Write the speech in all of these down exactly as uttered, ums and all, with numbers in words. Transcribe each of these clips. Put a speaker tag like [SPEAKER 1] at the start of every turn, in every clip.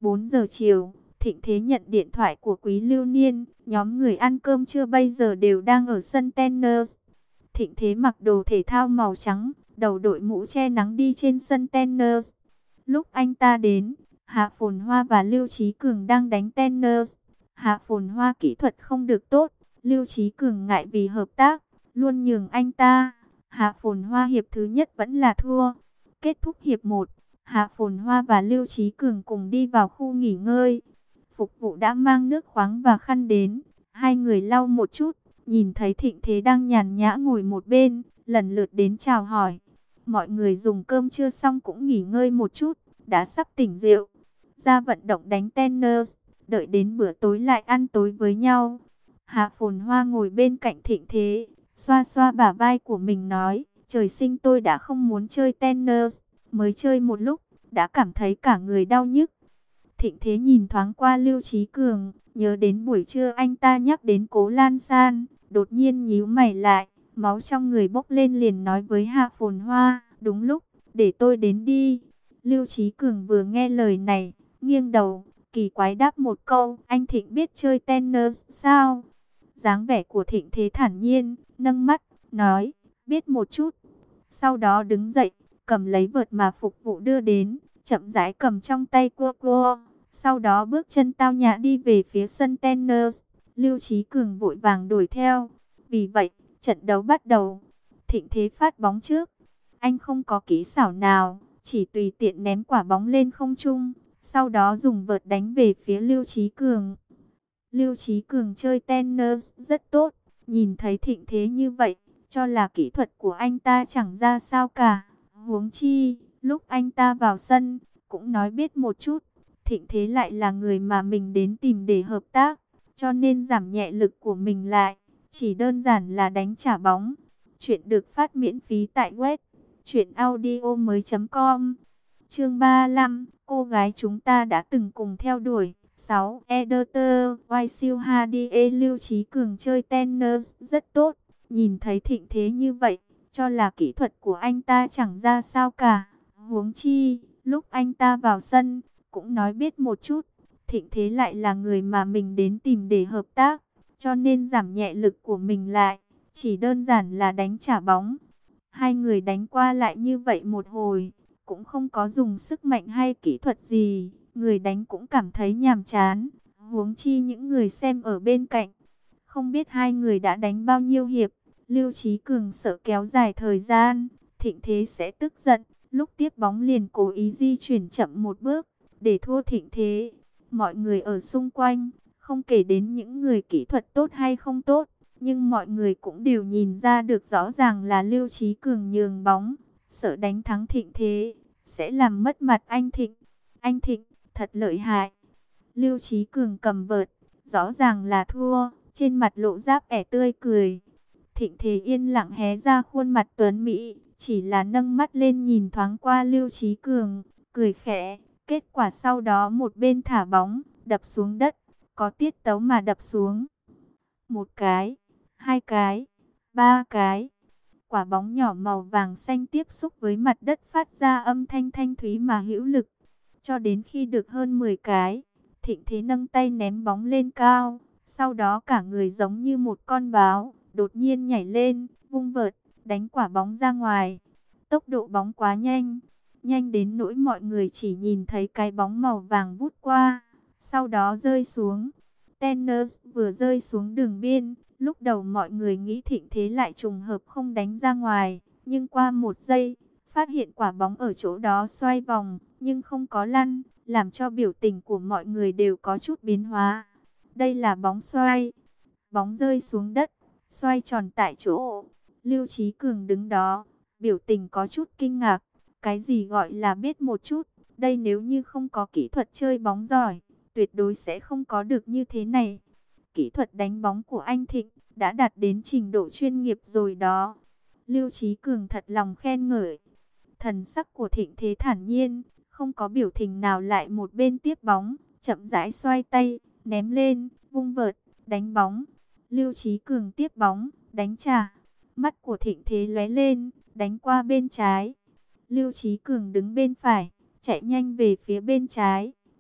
[SPEAKER 1] bốn giờ chiều, Thịnh Thế nhận điện thoại của Quý Lưu Niên. Nhóm người ăn cơm trưa bây giờ đều đang ở sân tennis. Thịnh Thế mặc đồ thể thao màu trắng, đầu đội mũ che nắng đi trên sân tennis. Lúc anh ta đến, Hạ Phồn Hoa và Lưu Chí Cường đang đánh tennis. Hạ Phồn Hoa kỹ thuật không được tốt, Lưu Chí Cường ngại vì hợp tác, luôn nhường anh ta. Hạ Phồn Hoa hiệp thứ nhất vẫn là thua. Kết thúc hiệp một, Hạ Phồn Hoa và Lưu Chí Cường cùng đi vào khu nghỉ ngơi. Phục vụ đã mang nước khoáng và khăn đến, hai người lau một chút, nhìn thấy Thịnh Thế đang nhàn nhã ngồi một bên, lần lượt đến chào hỏi. Mọi người dùng cơm trưa xong cũng nghỉ ngơi một chút, đã sắp tỉnh rượu, ra vận động đánh tennis, đợi đến bữa tối lại ăn tối với nhau. Hạ Phồn Hoa ngồi bên cạnh Thịnh Thế, xoa xoa bả vai của mình nói, trời sinh tôi đã không muốn chơi tennis, mới chơi một lúc, đã cảm thấy cả người đau nhức. Thịnh Thế nhìn thoáng qua Lưu Chí Cường, nhớ đến buổi trưa anh ta nhắc đến Cố Lan San, đột nhiên nhíu mày lại, máu trong người bốc lên liền nói với Hạ Phồn Hoa, đúng lúc, để tôi đến đi. Lưu Chí Cường vừa nghe lời này, nghiêng đầu, kỳ quái đáp một câu, anh Thịnh biết chơi tennis sao? Dáng vẻ của Thịnh Thế thản nhiên, nâng mắt, nói, biết một chút. Sau đó đứng dậy, cầm lấy vợt mà phục vụ đưa đến, chậm rãi cầm trong tay cua cua. Sau đó bước chân tao nhã đi về phía sân tennis. Lưu Chí Cường vội vàng đuổi theo. Vì vậy, trận đấu bắt đầu. Thịnh Thế phát bóng trước. Anh không có kỹ xảo nào, chỉ tùy tiện ném quả bóng lên không trung. Sau đó dùng vợt đánh về phía Lưu Chí Cường. Lưu Chí Cường chơi tennis rất tốt. Nhìn thấy Thịnh Thế như vậy, cho là kỹ thuật của anh ta chẳng ra sao cả. Huống chi, lúc anh ta vào sân, cũng nói biết một chút. Thịnh Thế lại là người mà mình đến tìm để hợp tác, cho nên giảm nhẹ lực của mình lại, chỉ đơn giản là đánh trả bóng. Chuyện được phát miễn phí tại web truyện audio mới chấm com. Chương ba mươi lăm, cô gái chúng ta đã từng cùng theo đuổi. sáu. Editor, Y siêu hát đê, Lưu Chí Cường chơi tennis rất tốt. Nhìn thấy Thịnh Thế như vậy, cho là kỹ thuật của anh ta chẳng ra sao cả. Huống chi, lúc anh ta vào sân, cũng nói biết một chút. Thịnh Thế lại là người mà mình đến tìm để hợp tác, cho nên giảm nhẹ lực của mình lại, chỉ đơn giản là đánh trả bóng. Hai người đánh qua lại như vậy một hồi, cũng không có dùng sức mạnh hay kỹ thuật gì, người đánh cũng cảm thấy nhàm chán, huống chi những người xem ở bên cạnh. Không biết hai người đã đánh bao nhiêu hiệp, Lưu Chí Cường sợ kéo dài thời gian, Thịnh Thế sẽ tức giận, lúc tiếp bóng liền cố ý di chuyển chậm một bước, để thua Thịnh Thế. Mọi người ở xung quanh, không kể đến những người kỹ thuật tốt hay không tốt, nhưng mọi người cũng đều nhìn ra được rõ ràng là Lưu Chí Cường nhường bóng, sợ đánh thắng Thịnh Thế, sẽ làm mất mặt anh Thịnh. Anh Thịnh, thật lợi hại. Lưu Chí Cường cầm vợt, rõ ràng là thua, trên mặt lộ giáp ẻ tươi cười. Thịnh Thế yên lặng hé ra khuôn mặt tuấn mỹ, chỉ là nâng mắt lên nhìn thoáng qua Lưu Chí Cường, cười khẽ. Kết quả sau đó một bên thả bóng, đập xuống đất, có tiết tấu mà đập xuống. Một cái, hai cái, ba cái. Quả bóng nhỏ màu vàng xanh tiếp xúc với mặt đất phát ra âm thanh thanh thúy mà hữu lực. Cho đến khi được hơn mười cái, Thịnh Thế nâng tay ném bóng lên cao. Sau đó cả người giống như một con báo, đột nhiên nhảy lên, vung vợt, đánh quả bóng ra ngoài. Tốc độ bóng quá nhanh, nhanh đến nỗi mọi người chỉ nhìn thấy cái bóng màu vàng vút qua, sau đó rơi xuống. Tennis vừa rơi xuống đường biên, lúc đầu mọi người nghĩ Thịnh Thế lại trùng hợp không đánh ra ngoài, nhưng qua một giây, phát hiện quả bóng ở chỗ đó xoay vòng, nhưng không có lăn, làm cho biểu tình của mọi người đều có chút biến hóa. Đây là bóng xoay. Bóng rơi xuống đất, xoay tròn tại chỗ. Lưu Chí Cường đứng đó, biểu tình có chút kinh ngạc. Cái gì gọi là biết một chút, đây nếu như không có kỹ thuật chơi bóng giỏi, tuyệt đối sẽ không có được như thế này. Kỹ thuật đánh bóng của anh Thịnh đã đạt đến trình độ chuyên nghiệp rồi đó. Lưu Chí Cường thật lòng khen ngợi. Thần sắc của Thịnh Thế thản nhiên, không có biểu tình nào, lại một bên tiếp bóng, chậm rãi xoay tay, ném lên, vung vợt, đánh bóng. Lưu Chí Cường tiếp bóng, đánh trả. Mắt của Thịnh Thế lóe lên, đánh qua bên trái. Lưu Chí Cường đứng bên phải, chạy nhanh về phía bên trái.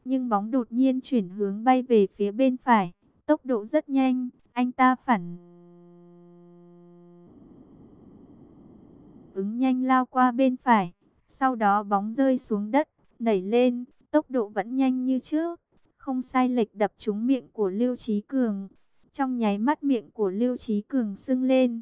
[SPEAKER 1] nhưng bóng đột nhiên chuyển hướng bay về phía bên phải, tốc độ rất nhanh, anh ta phản ứng nhanh lao qua bên phải, sau đó bóng rơi xuống đất, nảy lên, tốc độ vẫn nhanh như trước, không sai lệch đập trúng miệng của Lưu Chí Cường. Trong nháy mắt miệng của Lưu Chí Cường sưng lên.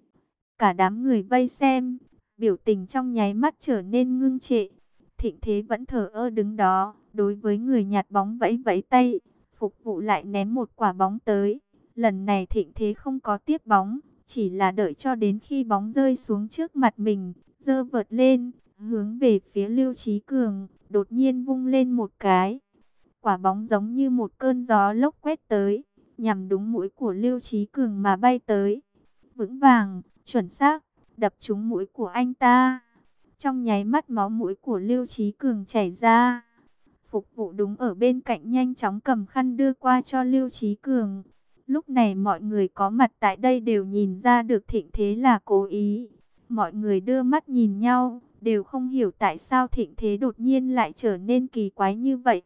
[SPEAKER 1] Cả đám người vây xem, biểu tình trong nháy mắt trở nên ngưng trệ. Thịnh Thế vẫn thờ ơ đứng đó, đối với người nhặt bóng vẫy vẫy tay, phục vụ lại ném một quả bóng tới. Lần này Thịnh Thế không có tiếp bóng, chỉ là đợi cho đến khi bóng rơi xuống trước mặt mình, giơ vợt lên, hướng về phía Lưu Chí Cường, đột nhiên vung lên một cái. Quả bóng giống như một cơn gió lốc quét tới, nhằm đúng mũi của Lưu Chí Cường mà bay tới. Vững vàng, chuẩn xác, đập trúng mũi của anh ta. Trong nháy mắt máu mũi của Lưu Chí Cường chảy ra. Phục vụ đúng ở bên cạnh nhanh chóng cầm khăn đưa qua cho Lưu Chí Cường. Lúc này mọi người có mặt tại đây đều nhìn ra được Thịnh Thế là cố ý. Mọi người đưa mắt nhìn nhau, đều không hiểu tại sao Thịnh Thế đột nhiên lại trở nên kỳ quái như vậy.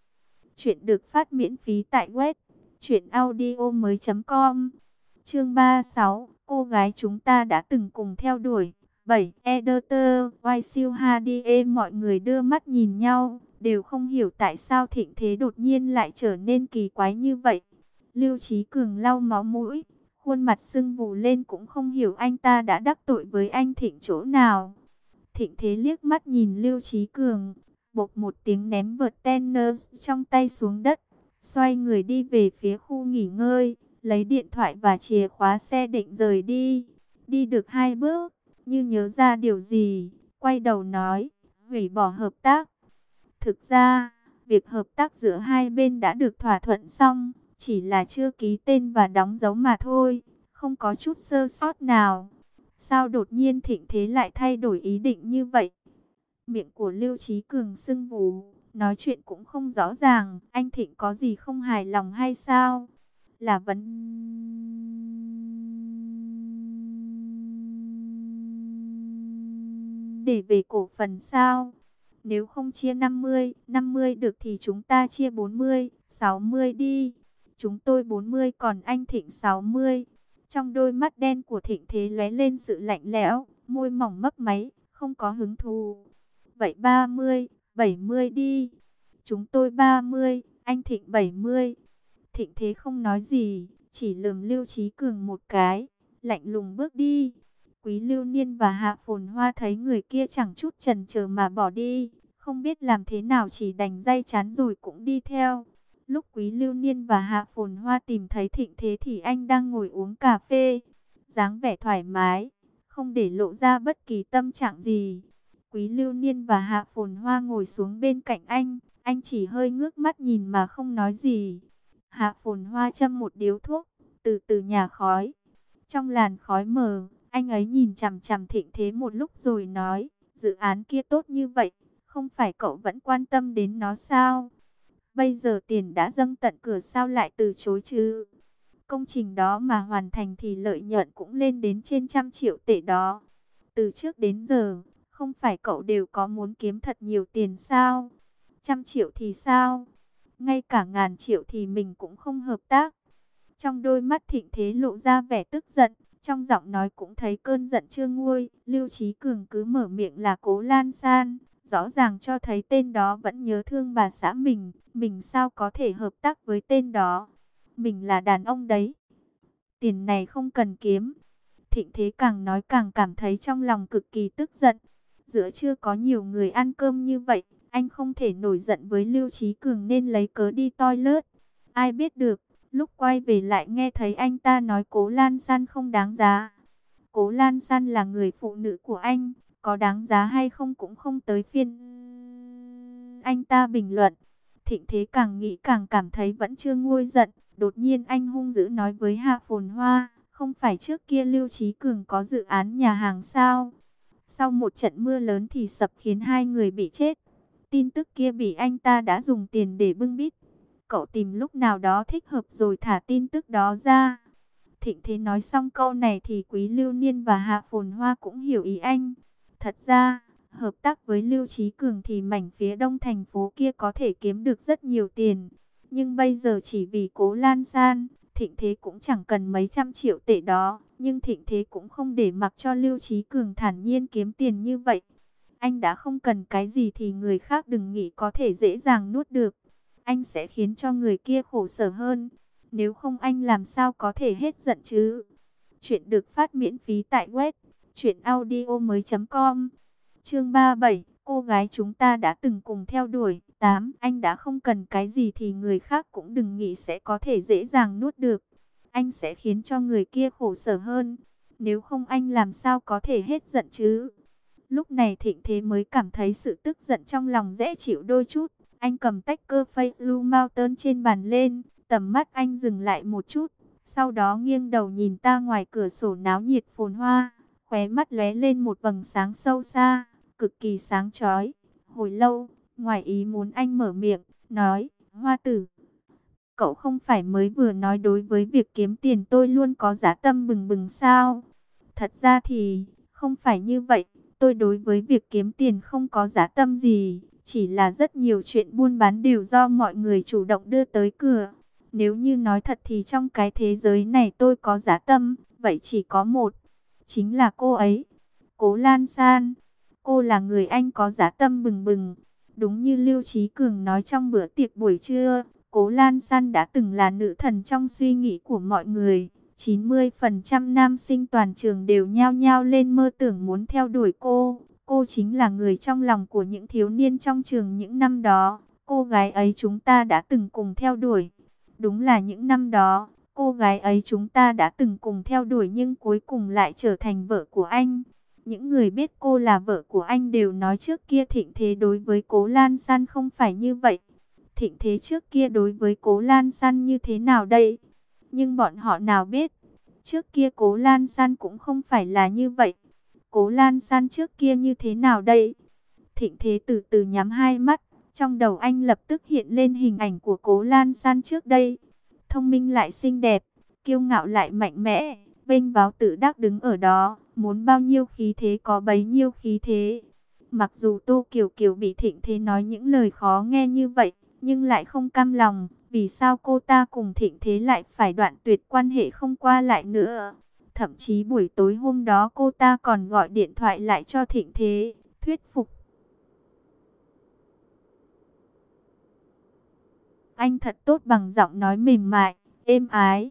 [SPEAKER 1] Chuyện được phát miễn phí tại web truyện audio mới chấm com. Chương ba mươi sáu, cô gái chúng ta đã từng cùng theo đuổi. bảy. Editor, Why siêu hát đê, mọi người đưa mắt nhìn nhau, đều không hiểu tại sao Thịnh Thế đột nhiên lại trở nên kỳ quái như vậy. Lưu Chí Cường lau máu mũi, khuôn mặt sưng vù lên, cũng không hiểu anh ta đã đắc tội với anh Thịnh chỗ nào. Thịnh Thế liếc mắt nhìn Lưu Chí Cường, bột một tiếng ném vợt tennis trong tay xuống đất, xoay người đi về phía khu nghỉ ngơi, lấy điện thoại và chìa khóa xe định rời đi. Đi được hai bước, như nhớ ra điều gì, quay đầu nói, hủy bỏ hợp tác. Thực ra, việc hợp tác giữa hai bên đã được thỏa thuận xong, chỉ là chưa ký tên và đóng dấu mà thôi, không có chút sơ sót nào. Sao đột nhiên Thịnh Thế lại thay đổi ý định như vậy? Miệng của Lưu Chí Cường sưng vù, nói chuyện cũng không rõ ràng. Anh Thịnh có gì không hài lòng hay sao? Là vấn đề về cổ phần sao? Nếu không chia năm mươi, năm mươi được thì chúng ta chia bốn mươi, sáu mươi đi. Chúng tôi bốn mươi còn anh Thịnh sáu mươi. Trong đôi mắt đen của Thịnh Thế lóe lên sự lạnh lẽo, môi mỏng mấp máy, không có hứng thú. Vậy ba mươi, bảy mươi đi. Chúng tôi ba mươi, anh Thịnh bảy mươi. Thịnh Thế không nói gì, chỉ lườm Lưu Chí Cường một cái, lạnh lùng bước đi. Quý Lưu Niên và Hạ Phồn Hoa thấy người kia chẳng chút chần chờ mà bỏ đi, không biết làm thế nào chỉ đành day chán rồi cũng đi theo. Lúc Quý Lưu Niên và Hạ Phồn Hoa tìm thấy Thịnh Thế thì anh đang ngồi uống cà phê, dáng vẻ thoải mái, không để lộ ra bất kỳ tâm trạng gì. Quý Lưu Niên và Hạ Phồn Hoa ngồi xuống bên cạnh anh, anh chỉ hơi ngước mắt nhìn mà không nói gì. Hạ Phồn Hoa châm một điếu thuốc, từ từ nhả khói. Trong làn khói mờ, anh ấy nhìn chằm chằm Thịnh Thế một lúc rồi nói, dự án kia tốt như vậy, không phải cậu vẫn quan tâm đến nó sao? Bây giờ tiền đã dâng tận cửa sao lại từ chối chứ? Công trình đó mà hoàn thành thì lợi nhuận cũng lên đến trên trăm triệu tệ đó. Từ trước đến giờ, không phải cậu đều có muốn kiếm thật nhiều tiền sao? Trăm triệu thì sao? Ngay cả ngàn triệu thì mình cũng không hợp tác. Trong đôi mắt Thịnh Thế lộ ra vẻ tức giận, trong giọng nói cũng thấy cơn giận chưa nguôi. Lưu Chí Cường cứ mở miệng là Cố Lan San, rõ ràng cho thấy tên đó vẫn nhớ thương bà xã mình. Mình sao có thể hợp tác với tên đó? Mình là đàn ông đấy. Tiền này không cần kiếm. Thịnh Thế càng nói càng cảm thấy trong lòng cực kỳ tức giận. Giữa chưa có nhiều người ăn cơm như vậy, anh không thể nổi giận với Lưu Chí Cường nên lấy cớ đi toilet. Ai biết được, lúc quay về lại nghe thấy anh ta nói Cố Lan San không đáng giá. Cố Lan San là người phụ nữ của anh, có đáng giá hay không cũng không tới phiên anh ta bình luận. Thịnh Thế càng nghĩ càng cảm thấy vẫn chưa nguôi giận. Đột nhiên anh hung dữ nói với Hạ Phồn Hoa, không phải trước kia Lưu Chí Cường có dự án nhà hàng sao? Sau một trận mưa lớn thì sập khiến hai người bị chết. Tin tức kia bị anh ta đã dùng tiền để bưng bít. Cậu tìm lúc nào đó thích hợp rồi thả tin tức đó ra. Thịnh Thế nói xong câu này thì Quý Lưu Niên và Hạ Phồn Hoa cũng hiểu ý anh. Thật ra, Hợp tác với Lưu Chí Cường thì mảnh phía đông thành phố kia có thể kiếm được rất nhiều tiền. Nhưng bây giờ chỉ vì Cố Lan San, Thịnh Thế cũng chẳng cần mấy trăm triệu tệ đó. Nhưng Thịnh Thế cũng không để mặc cho Lưu Chí Cường thản nhiên kiếm tiền như vậy. Anh đã không cần cái gì thì người khác đừng nghĩ có thể dễ dàng nuốt được. Anh sẽ khiến cho người kia khổ sở hơn. Nếu không anh làm sao có thể hết giận chứ. Chuyện được phát miễn phí tại web truyện audio mới chấm com. Chương ba mươi bảy, cô gái chúng ta đã từng cùng theo đuổi. Tám, anh đã không cần cái gì thì người khác cũng đừng nghĩ sẽ có thể dễ dàng nuốt được. Anh sẽ khiến cho người kia khổ sở hơn. Nếu không anh làm sao có thể hết giận chứ. Lúc này Thịnh Thế mới cảm thấy sự tức giận trong lòng dễ chịu đôi chút. Anh cầm tách cơ phây Blue Mountain trên bàn lên, tầm mắt anh dừng lại một chút. Sau đó nghiêng đầu nhìn ta ngoài cửa sổ náo nhiệt phồn hoa, khóe mắt lóe lên một vầng sáng sâu xa, cực kỳ sáng chói. Hồi lâu, ngoài ý muốn anh mở miệng, nói, Hoa tử, cậu không phải mới vừa nói đối với việc kiếm tiền tôi luôn có dã tâm bừng bừng sao? Thật ra thì, không phải như vậy, tôi đối với việc kiếm tiền không có dã tâm gì, chỉ là rất nhiều chuyện buôn bán đều do mọi người chủ động đưa tới cửa. Nếu như nói thật thì trong cái thế giới này tôi có dã tâm, vậy chỉ có một, chính là cô ấy, Cố Lan San. Cô là người anh có dã tâm bừng bừng. Đúng như Lưu Chí Cường nói trong bữa tiệc buổi trưa, Cố Lan San đã từng là nữ thần trong suy nghĩ của mọi người. chín mươi phần trăm nam sinh toàn trường đều nhao nhao lên mơ tưởng muốn theo đuổi cô. Cô chính là người trong lòng của những thiếu niên trong trường những năm đó. Cô gái ấy chúng ta đã từng cùng theo đuổi. Đúng là những năm đó, cô gái ấy chúng ta đã từng cùng theo đuổi nhưng cuối cùng lại trở thành vợ của anh. Những người biết cô là vợ của anh đều nói trước kia Thịnh Thế đối với Cố Lan San không phải như vậy. Thịnh Thế trước kia đối với Cố Lan San như thế nào đây? Nhưng bọn họ nào biết, trước kia Cố Lan San cũng không phải là như vậy. Cố Lan San trước kia như thế nào đây? Thịnh Thế từ từ nhắm hai mắt, trong đầu anh lập tức hiện lên hình ảnh của Cố Lan San trước đây. Thông minh lại xinh đẹp, kiêu ngạo lại mạnh mẽ, vênh váo tự đắc đứng ở đó, muốn bao nhiêu khí thế có bấy nhiêu khí thế. Mặc dù Tô Kiều Kiều bị Thịnh Thế nói những lời khó nghe như vậy, nhưng lại không cam lòng. Vì sao cô ta cùng Thịnh Thế lại phải đoạn tuyệt quan hệ không qua lại nữa? Thậm chí buổi tối hôm đó cô ta còn gọi điện thoại lại cho Thịnh Thế, thuyết phục anh thật tốt bằng giọng nói mềm mại, êm ái.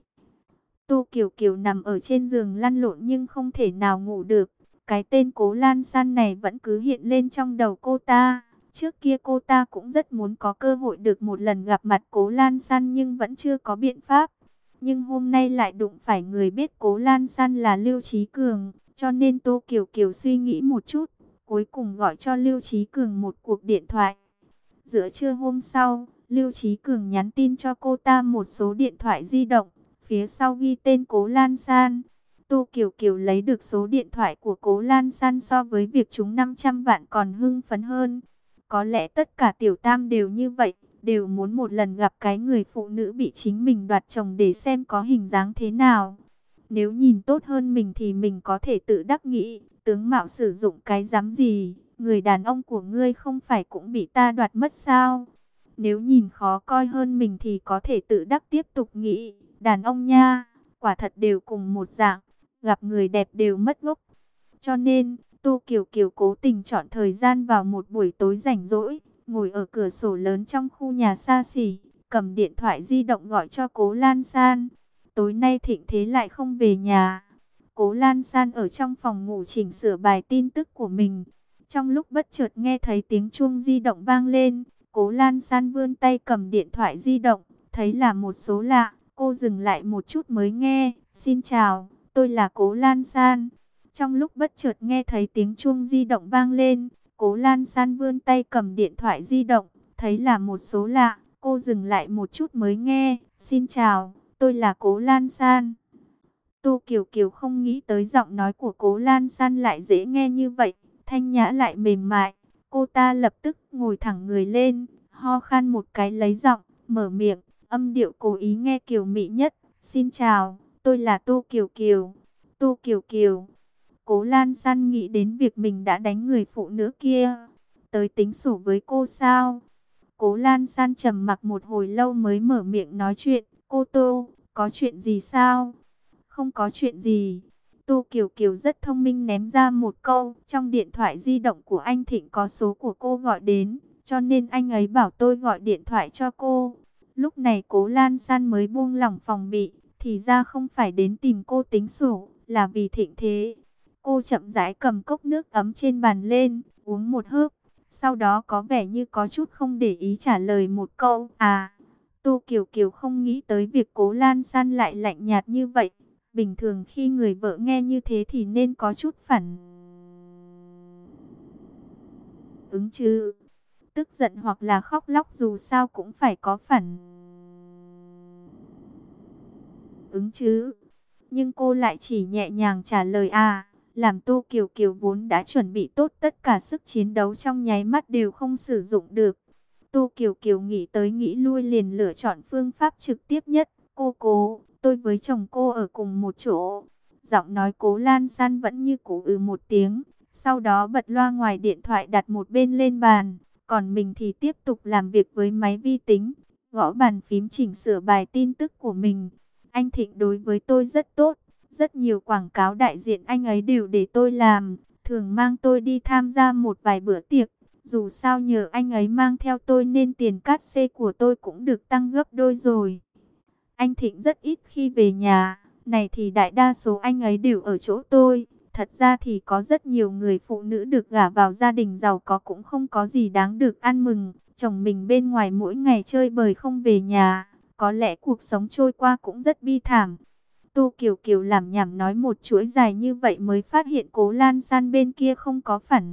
[SPEAKER 1] Tô Kiều Kiều nằm ở trên giường lăn lộn nhưng không thể nào ngủ được. Cái tên Cố Lan San này vẫn cứ hiện lên trong đầu cô ta. Trước kia cô ta cũng rất muốn có cơ hội được một lần gặp mặt Cố Lan San nhưng vẫn chưa có biện pháp. Nhưng hôm nay lại đụng phải người biết Cố Lan San là Lưu Chí Cường, cho nên Tô Kiều Kiều suy nghĩ một chút, cuối cùng gọi cho Lưu Chí Cường một cuộc điện thoại. Giữa trưa hôm sau, Lưu Chí Cường nhắn tin cho cô ta một số điện thoại di động, phía sau ghi tên Cố Lan San. Tô Kiều Kiều lấy được số điện thoại của Cố Lan San so với việc trúng năm trăm vạn còn hưng phấn hơn. Có lẽ tất cả tiểu tam đều như vậy, đều muốn một lần gặp cái người phụ nữ bị chính mình đoạt chồng để xem có hình dáng thế nào. Nếu nhìn tốt hơn mình thì mình có thể tự đắc nghĩ, tướng mạo sử dụng cái dám gì, người đàn ông của ngươi không phải cũng bị ta đoạt mất sao? Nếu nhìn khó coi hơn mình thì có thể tự đắc tiếp tục nghĩ, đàn ông nha, quả thật đều cùng một dạng, gặp người đẹp đều mất gốc. Cho nên, Tô Kiều Kiều cố tình chọn thời gian vào một buổi tối rảnh rỗi, ngồi ở cửa sổ lớn trong khu nhà xa xỉ, cầm điện thoại di động gọi cho Cố Lan San. Tối nay Thịnh Thế lại không về nhà. Cố Lan San ở trong phòng ngủ chỉnh sửa bài tin tức của mình. Trong lúc bất chợt nghe thấy tiếng chuông di động vang lên, Cố Lan San vươn tay cầm điện thoại di động, thấy là một số lạ, cô dừng lại một chút mới nghe. Xin chào, tôi là Cố Lan San. Trong lúc bất chợt nghe thấy tiếng chuông di động vang lên, Cố Lan San vươn tay cầm điện thoại di động, thấy là một số lạ, cô dừng lại một chút mới nghe. Xin chào, tôi là Cố Lan San. Tô Kiều Kiều không nghĩ tới giọng nói của Cố Lan San lại dễ nghe như vậy, thanh nhã lại mềm mại. Cô ta lập tức ngồi thẳng người lên, ho khan một cái lấy giọng, mở miệng, âm điệu cố ý nghe kiều mị nhất. Xin chào, tôi là Tô Kiều Kiều. Tô Kiều Kiều. Cố Lan San nghĩ đến việc mình đã đánh người phụ nữ kia. Tới tính sổ với cô sao? Cố Lan San trầm mặc một hồi lâu mới mở miệng nói chuyện. Cô Tô, có chuyện gì sao? Không có chuyện gì. Tô Kiều Kiều rất thông minh ném ra một câu. Trong điện thoại di động của anh Thịnh có số của cô gọi đến, cho nên anh ấy bảo tôi gọi điện thoại cho cô. Lúc này Cố Lan San mới buông lỏng phòng bị. Thì ra không phải đến tìm cô tính sổ, là vì Thịnh thế. Cô chậm rãi cầm cốc nước ấm trên bàn lên, uống một hớp. Sau đó có vẻ như có chút không để ý trả lời một câu. À, Tô Kiều Kiều không nghĩ tới việc Cố Lan San lại lạnh nhạt như vậy. Bình thường khi người vợ nghe như thế thì nên có chút phản ứng chứ. Tức giận hoặc là khóc lóc dù sao cũng phải có phản ứng chứ. Nhưng cô lại chỉ nhẹ nhàng trả lời à, làm Tô Kiều Kiều vốn đã chuẩn bị tốt tất cả sức chiến đấu trong nháy mắt đều không sử dụng được. Tô Kiều Kiều nghĩ tới nghĩ lui liền lựa chọn phương pháp trực tiếp nhất. Cô Cố, tôi với chồng cô ở cùng một chỗ. Giọng nói Cố Lan San vẫn như cũ ừ một tiếng. Sau đó bật loa ngoài điện thoại đặt một bên lên bàn. Còn mình thì tiếp tục làm việc với máy vi tính. Gõ bàn phím chỉnh sửa bài tin tức của mình. Anh Thịnh đối với tôi rất tốt. Rất nhiều quảng cáo đại diện anh ấy đều để tôi làm. Thường mang tôi đi tham gia một vài bữa tiệc. Dù sao nhờ anh ấy mang theo tôi nên tiền cát xê của tôi cũng được tăng gấp đôi rồi. Anh Thịnh rất ít khi về nhà. Này thì đại đa số anh ấy đều ở chỗ tôi. Thật ra thì có rất nhiều người phụ nữ được gả vào gia đình giàu có cũng không có gì đáng được ăn mừng. Chồng mình bên ngoài mỗi ngày chơi bời không về nhà. Có lẽ cuộc sống trôi qua cũng rất bi thảm. Tô Kiều Kiều làm nhảm nói một chuỗi dài như vậy mới phát hiện Cố Lan San bên kia không có phản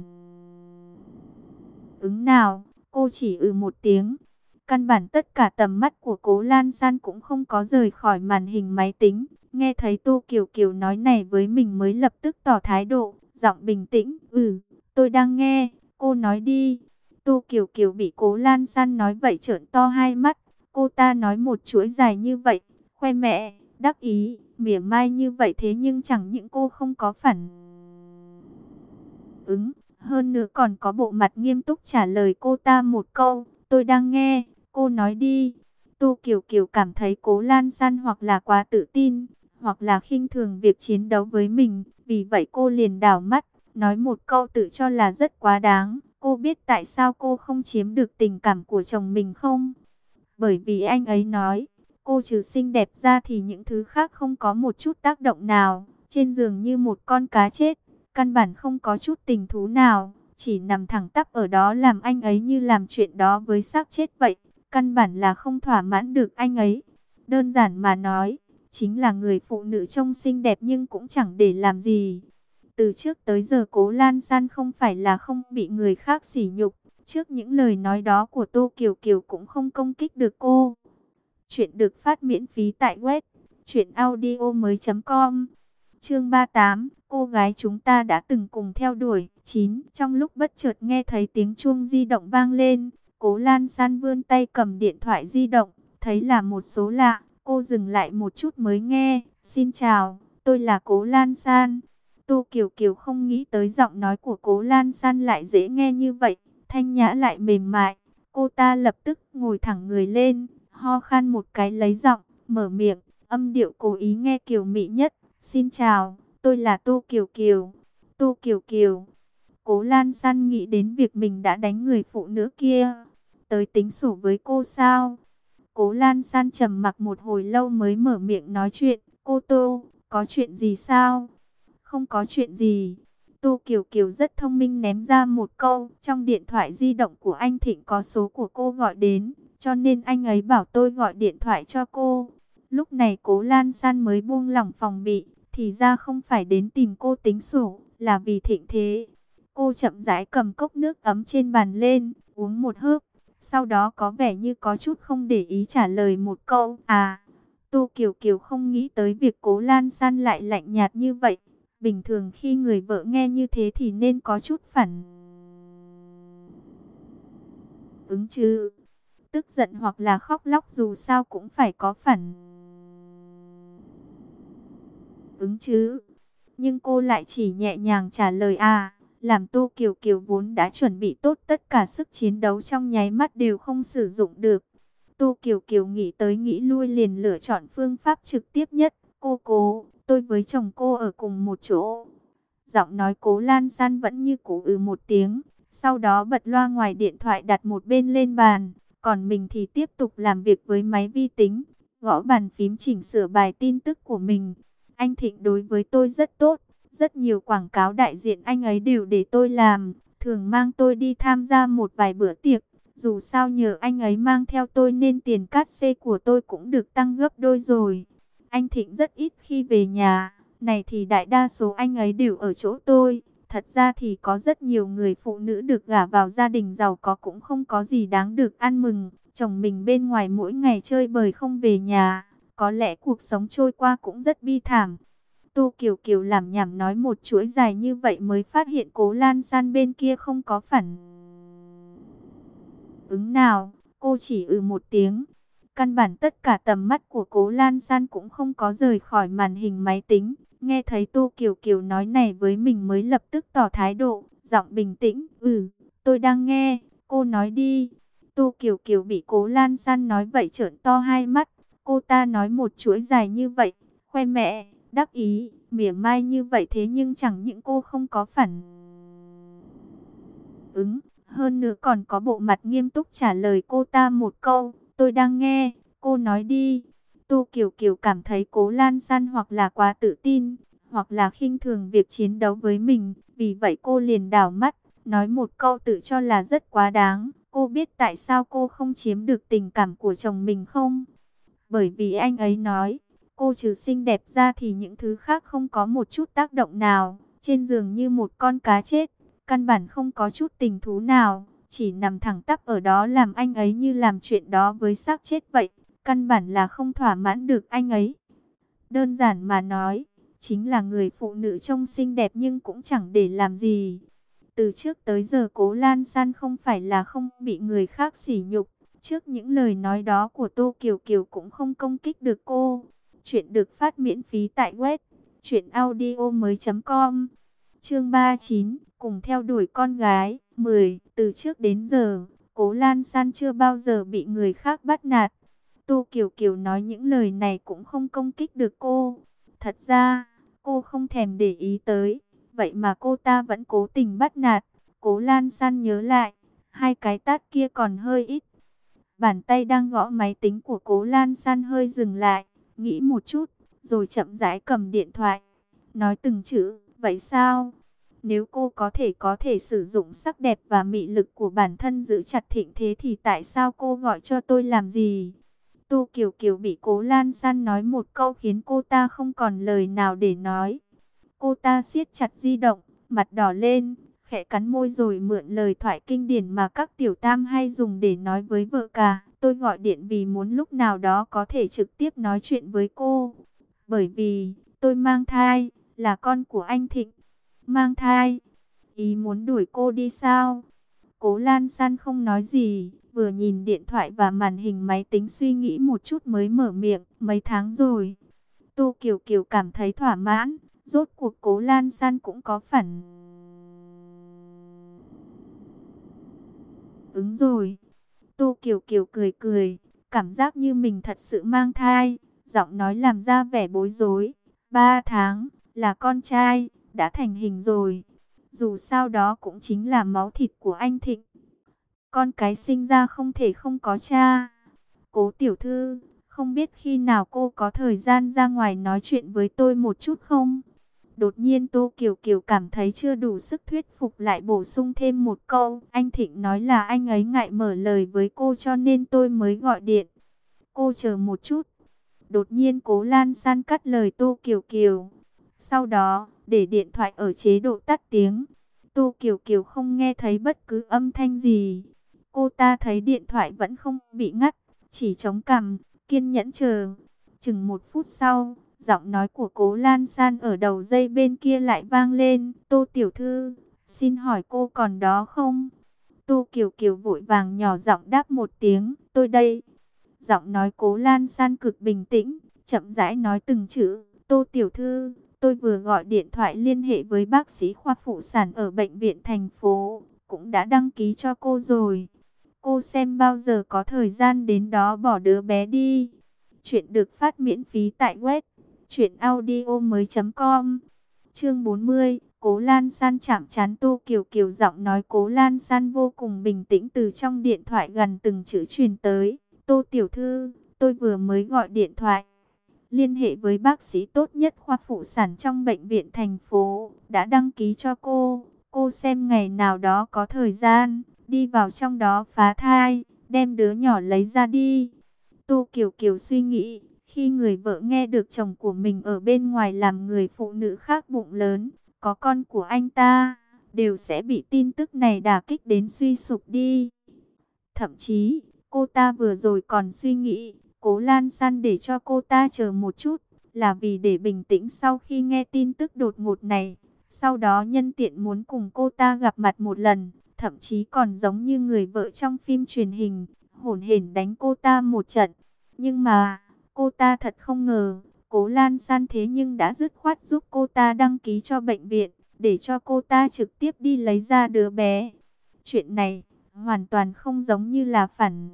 [SPEAKER 1] ứng nào. Cô chỉ ừ một tiếng. Căn bản tất cả tầm mắt của Cố Lan San cũng không có rời khỏi màn hình máy tính. Nghe thấy Tô Kiều Kiều nói này với mình mới lập tức tỏ thái độ, giọng bình tĩnh. Ừ, tôi đang nghe, cô nói đi. Tô Kiều Kiều bị Cố Lan San nói vậy trợn to hai mắt. Cô ta nói một chuỗi dài như vậy, khoe mẽ, đắc ý, mỉa mai như vậy thế nhưng chẳng những cô không có phản ứng. Hơn nữa còn có bộ mặt nghiêm túc trả lời cô ta một câu, tôi đang nghe, cô nói đi. Tô Kiều Kiều cảm thấy Cố Lan San hoặc là quá tự tin, hoặc là khinh thường việc chiến đấu với mình. Vì vậy cô liền đảo mắt, nói một câu tự cho là rất quá đáng. Cô biết tại sao cô không chiếm được tình cảm của chồng mình không? Bởi vì anh ấy nói, cô trừ xinh đẹp ra thì những thứ khác không có một chút tác động nào. Trên giường như một con cá chết, căn bản không có chút tình thú nào, chỉ nằm thẳng tắp ở đó làm anh ấy như làm chuyện đó với xác chết vậy. Căn bản là không thỏa mãn được anh ấy. Đơn giản mà nói, chính là người phụ nữ trông xinh đẹp nhưng cũng chẳng để làm gì. Từ trước tới giờ Cố Lan San không phải là không bị người khác sỉ nhục. Trước những lời nói đó của Tô Kiều Kiều cũng không công kích được cô. Chuyện được phát miễn phí tại web truyện audio mới chấm com. Chương ba mươi tám, cô gái chúng ta đã từng cùng theo đuổi. Chín. Trong lúc bất chợt nghe thấy tiếng chuông di động vang lên, Cố Lan San vươn tay cầm điện thoại di động, thấy là một số lạ, cô dừng lại một chút mới nghe. Xin chào, tôi là Cố Lan San. Tô Kiều Kiều không nghĩ tới giọng nói của Cố Lan San lại dễ nghe như vậy, thanh nhã lại mềm mại. Cô ta lập tức ngồi thẳng người lên, ho khan một cái lấy giọng, mở miệng, âm điệu cố ý nghe kiều mị nhất. Xin chào, tôi là Tô Kiều Kiều. Tô Kiều Kiều. Cố Lan San nghĩ đến việc mình đã đánh người phụ nữ kia. Tới tính sổ với cô sao? Cố Lan San trầm mặc một hồi lâu mới mở miệng nói chuyện. Cô Tô, có chuyện gì sao? Không có chuyện gì. Tô Kiều Kiều rất thông minh ném ra một câu. Trong điện thoại di động của anh Thịnh có số của cô gọi đến, cho nên anh ấy bảo tôi gọi điện thoại cho cô. Lúc này Cố Lan San mới buông lỏng phòng bị. Thì ra không phải đến tìm cô tính sổ, là vì Thịnh thế. Cô chậm rãi cầm cốc nước ấm trên bàn lên, uống một hớp. Sau đó có vẻ như có chút không để ý trả lời một câu. À, Tô Kiều Kiều không nghĩ tới việc Cố Lan San lại lạnh nhạt như vậy. Bình thường khi người vợ nghe như thế thì nên có chút phản ứng chứ. Tức giận hoặc là khóc lóc dù sao cũng phải có phản ứng chứ. Nhưng cô lại chỉ nhẹ nhàng trả lời à, làm Tô Kiều Kiều vốn đã chuẩn bị tốt tất cả sức chiến đấu trong nháy mắt đều không sử dụng được. Tô Kiều Kiều nghĩ tới nghĩ lui liền lựa chọn phương pháp trực tiếp nhất. Cô Cố, tôi với chồng cô ở cùng một chỗ. Giọng nói Cố Lan San vẫn như cũ ừ một tiếng. Sau đó bật loa ngoài điện thoại đặt một bên lên bàn. Còn mình thì tiếp tục làm việc với máy vi tính. Gõ bàn phím chỉnh sửa bài tin tức của mình. Anh Thịnh đối với tôi rất tốt. Rất nhiều quảng cáo đại diện anh ấy đều để tôi làm. Thường mang tôi đi tham gia một vài bữa tiệc. Dù sao nhờ anh ấy mang theo tôi nên tiền cát xê của tôi cũng được tăng gấp đôi rồi. Anh Thịnh rất ít khi về nhà. Này thì đại đa số anh ấy đều ở chỗ tôi. Thật ra thì có rất nhiều người phụ nữ được gả vào gia đình giàu có cũng không có gì đáng được ăn mừng. Chồng mình bên ngoài mỗi ngày chơi bời không về nhà. Có lẽ cuộc sống trôi qua cũng rất bi thảm. Tô Kiều Kiều làm nhảm nói một chuỗi dài như vậy mới phát hiện Cố Lan San bên kia không có phản ứng nào. Cô chỉ ừ một tiếng. Căn bản tất cả tầm mắt của Cố Lan San cũng không có rời khỏi màn hình máy tính. Nghe thấy Tô Kiều Kiều nói này với mình mới lập tức tỏ thái độ, giọng bình tĩnh. Ừ, tôi đang nghe, cô nói đi. Tô Kiều Kiều bị Cố Lan San nói vậy trợn to hai mắt. Cô ta nói một chuỗi dài như vậy, khoe mẽ, đắc ý, mỉa mai như vậy thế nhưng chẳng những cô không có phản ứng. Hơn nữa còn có bộ mặt nghiêm túc trả lời cô ta một câu, tôi đang nghe, cô nói đi. Tô Kiều Kiều cảm thấy Cố Lan San hoặc là quá tự tin, hoặc là khinh thường việc chiến đấu với mình. Vì vậy cô liền đảo mắt, nói một câu tự cho là rất quá đáng. Cô biết tại sao cô không chiếm được tình cảm của chồng mình không? Bởi vì anh ấy nói, cô trừ xinh đẹp ra thì những thứ khác không có một chút tác động nào. Trên giường như một con cá chết, căn bản không có chút tình thú nào. Chỉ nằm thẳng tắp ở đó làm anh ấy như làm chuyện đó với xác chết vậy. Căn bản là không thỏa mãn được anh ấy. Đơn giản mà nói, chính là người phụ nữ trông xinh đẹp nhưng cũng chẳng để làm gì. Từ trước tới giờ Cố Lan San không phải là không bị người khác sỉ nhục. Trước những lời nói đó của Tô Kiều Kiều cũng không công kích được cô. Chuyện được phát miễn phí tại web truyện audio mới chấm com. Chương ba mươi chín, cùng theo đuổi con gái. mười. Từ trước đến giờ, Cố Lan San chưa bao giờ bị người khác bắt nạt. Tô Kiều Kiều nói những lời này cũng không công kích được cô. Thật ra, cô không thèm để ý tới. Vậy mà cô ta vẫn cố tình bắt nạt. Cố Lan San nhớ lại, hai cái tát kia còn hơi ít. Bàn tay đang gõ máy tính của Cố Lan San hơi dừng lại, nghĩ một chút, rồi chậm rãi cầm điện thoại. Nói từng chữ, vậy sao? Nếu cô có thể có thể sử dụng sắc đẹp và mị lực của bản thân giữ chặt Thịnh Thế thì tại sao cô gọi cho tôi làm gì? Tô Kiều Kiều bị Cố Lan San nói một câu khiến cô ta không còn lời nào để nói. Cô ta siết chặt di động, mặt đỏ lên, khẽ cắn môi rồi mượn lời thoại kinh điển mà các tiểu tam hay dùng để nói với vợ cả. Tôi gọi điện vì muốn lúc nào đó có thể trực tiếp nói chuyện với cô. Bởi vì tôi mang thai, là con của anh Thịnh. Mang thai? Ý muốn đuổi cô đi sao? Cố Lan San không nói gì, vừa nhìn điện thoại và màn hình máy tính suy nghĩ một chút mới mở miệng. Mấy tháng rồi. Tô Kiều Kiều cảm thấy thỏa mãn. Rốt cuộc Cố Lan San cũng có phản ứng rồi. Tô Kiều Kiều cười cười, cảm giác như mình thật sự mang thai, giọng nói làm ra vẻ bối rối. Ba tháng, là con trai, đã thành hình rồi. Dù sao đó cũng chính là máu thịt của anh Thịnh. Con cái sinh ra không thể không có cha. Cố tiểu thư, không biết khi nào cô có thời gian ra ngoài nói chuyện với tôi một chút không? Đột nhiên Tô Kiều Kiều cảm thấy chưa đủ sức thuyết phục lại bổ sung thêm một câu. Anh Thịnh nói là anh ấy ngại mở lời với cô cho nên tôi mới gọi điện. Cô chờ một chút. Đột nhiên Cố Lan San cắt lời Tô Kiều Kiều. Sau đó, để điện thoại ở chế độ tắt tiếng. Tô Kiều Kiều không nghe thấy bất cứ âm thanh gì. Cô ta thấy điện thoại vẫn không bị ngắt, chỉ chống cằm, kiên nhẫn chờ. Chừng một phút sau, giọng nói của Cố Lan San ở đầu dây bên kia lại vang lên. Tô tiểu thư, xin hỏi cô còn đó không? Tô Kiều Kiều vội vàng nhỏ giọng đáp một tiếng, tôi đây. Giọng nói Cố Lan San cực bình tĩnh, chậm rãi nói từng chữ. Tô tiểu thư, Tôi vừa gọi điện thoại liên hệ với bác sĩ khoa phụ sản ở bệnh viện thành phố, cũng đã đăng ký cho cô rồi. Cô xem bao giờ có thời gian đến đó bỏ đứa bé đi. Chuyện được phát miễn phí tại web truyện audio mới chấm com. Chương bốn mươi, Cố Lan San chạm trán Tô Kiều Kiều, giọng nói Cố Lan San vô cùng bình tĩnh từ trong điện thoại gần từng chữ truyền tới. Tô tiểu thư, tôi vừa mới gọi điện thoại liên hệ với bác sĩ tốt nhất khoa phụ sản trong bệnh viện thành phố, đã đăng ký cho cô. Cô xem ngày nào đó có thời gian, đi vào trong đó phá thai, đem đứa nhỏ lấy ra đi. Tô Kiều Kiều suy nghĩ, khi người vợ nghe được chồng của mình ở bên ngoài làm người phụ nữ khác bụng lớn, có con của anh ta, đều sẽ bị tin tức này đả kích đến suy sụp đi. Thậm chí, cô ta vừa rồi còn suy nghĩ, Cố Lan San để cho cô ta chờ một chút, là vì để bình tĩnh sau khi nghe tin tức đột ngột này. Sau đó nhân tiện muốn cùng cô ta gặp mặt một lần, thậm chí còn giống như người vợ trong phim truyền hình, hổn hển đánh cô ta một trận. Nhưng mà, cô ta thật không ngờ, Cố Lan San thế nhưng đã dứt khoát giúp cô ta đăng ký cho bệnh viện, để cho cô ta trực tiếp đi lấy ra đứa bé. Chuyện này hoàn toàn không giống như là phản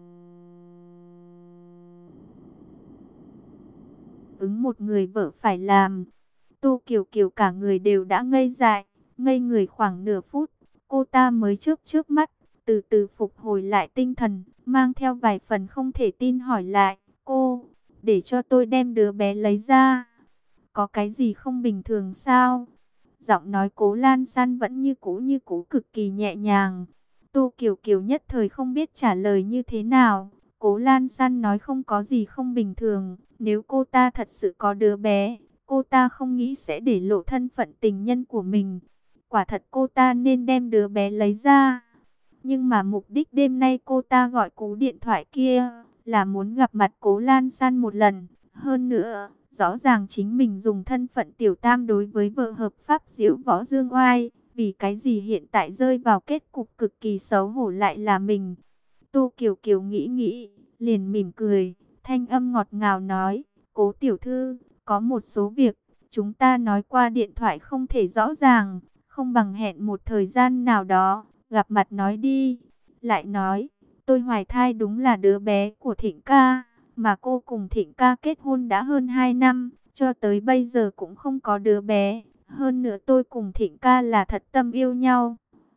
[SPEAKER 1] ứng một người vợ phải làm. Tô Kiều Kiều cả người đều đã ngây dại, ngây người khoảng nửa phút, cô ta mới chớp chớp mắt, từ từ phục hồi lại tinh thần, mang theo vài phần không thể tin hỏi lại, cô, để cho tôi đem đứa bé lấy ra, có cái gì không bình thường sao? Giọng nói Cố Lan San vẫn như cũ như cũ cực kỳ nhẹ nhàng. Tô Kiều Kiều nhất thời không biết trả lời như thế nào. Cố Lan San nói không có gì không bình thường. Nếu cô ta thật sự có đứa bé, cô ta không nghĩ sẽ để lộ thân phận tình nhân của mình. Quả thật cô ta nên đem đứa bé lấy ra. Nhưng mà mục đích đêm nay cô ta gọi cú điện thoại kia là muốn gặp mặt Cố Lan San một lần. Hơn nữa, rõ ràng chính mình dùng thân phận tiểu tam đối với vợ hợp pháp diễu võ dương oai. Vì cái gì hiện tại rơi vào kết cục cực kỳ xấu hổ lại là mình. Tô Kiều Kiều nghĩ nghĩ, liền mỉm cười, thanh âm ngọt ngào nói, Cố tiểu thư, có một số việc, chúng ta nói qua điện thoại không thể rõ ràng, không bằng hẹn một thời gian nào đó, gặp mặt nói đi. Lại nói, tôi hoài thai đúng là đứa bé của Thịnh ca, mà cô cùng Thịnh ca kết hôn đã hơn hai năm, cho tới bây giờ cũng không có đứa bé. Hơn nữa tôi cùng Thịnh ca là thật tâm yêu nhau.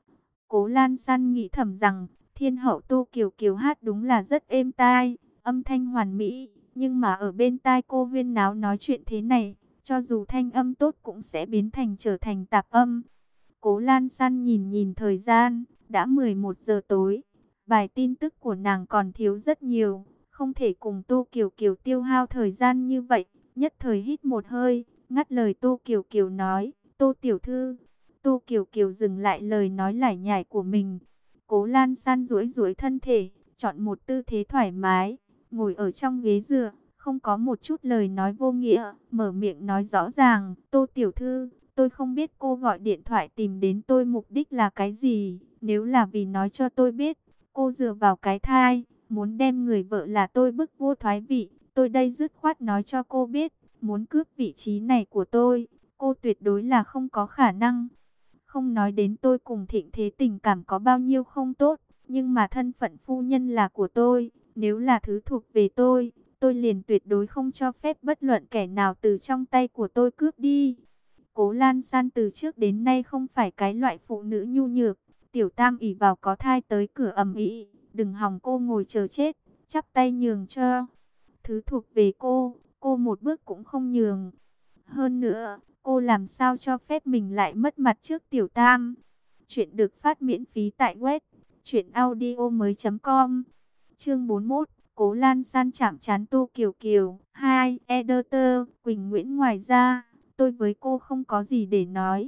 [SPEAKER 1] Cố Lan San nghĩ thầm rằng, thiên hậu Tô Kiều Kiều hát đúng là rất êm tai, âm thanh hoàn mỹ. Nhưng mà ở bên tai cô huyên náo nói chuyện thế này, cho dù thanh âm tốt cũng sẽ biến thành trở thành tạp âm. Cố Lan San nhìn nhìn thời gian, đã mười một giờ tối. Bài tin tức của nàng còn thiếu rất nhiều, không thể cùng Tô Kiều Kiều tiêu hao thời gian như vậy. Nhất thời hít một hơi, ngắt lời Tô Kiều Kiều nói, Tô tiểu thư. Tô Kiều Kiều dừng lại lời nói lải nhải của mình. Cố Lan San duỗi duỗi thân thể, chọn một tư thế thoải mái, ngồi ở trong ghế dựa, không có một chút lời nói vô nghĩa, mở miệng nói rõ ràng, Tô tiểu thư, tôi không biết cô gọi điện thoại tìm đến tôi mục đích là cái gì, nếu là vì nói cho tôi biết, cô dựa vào cái thai, muốn đem người vợ là tôi bức vô thoái vị, tôi đây dứt khoát nói cho cô biết, muốn cướp vị trí này của tôi, cô tuyệt đối là không có khả năng. Không nói đến tôi cùng Thịnh Thế tình cảm có bao nhiêu không tốt, nhưng mà thân phận phu nhân là của tôi, nếu là thứ thuộc về tôi, tôi liền tuyệt đối không cho phép bất luận kẻ nào từ trong tay của tôi cướp đi. Cố Lan San từ trước đến nay không phải cái loại phụ nữ nhu nhược, tiểu tam ỷ vào có thai tới cửa ầm ĩ, đừng hòng cô ngồi chờ chết, chắp tay nhường cho. Thứ thuộc về cô, cô một bước cũng không nhường. Hơn nữa, cô làm sao cho phép mình lại mất mặt trước tiểu tam. Chuyện được phát miễn phí tại web truyện audio mới chấm com. Chương bốn mươi mốt, Cố Lan San chạm trán Tô Kiều Kiều. Hai, Editor, Quỳnh Nguyễn, ngoài ra, tôi với cô không có gì để nói.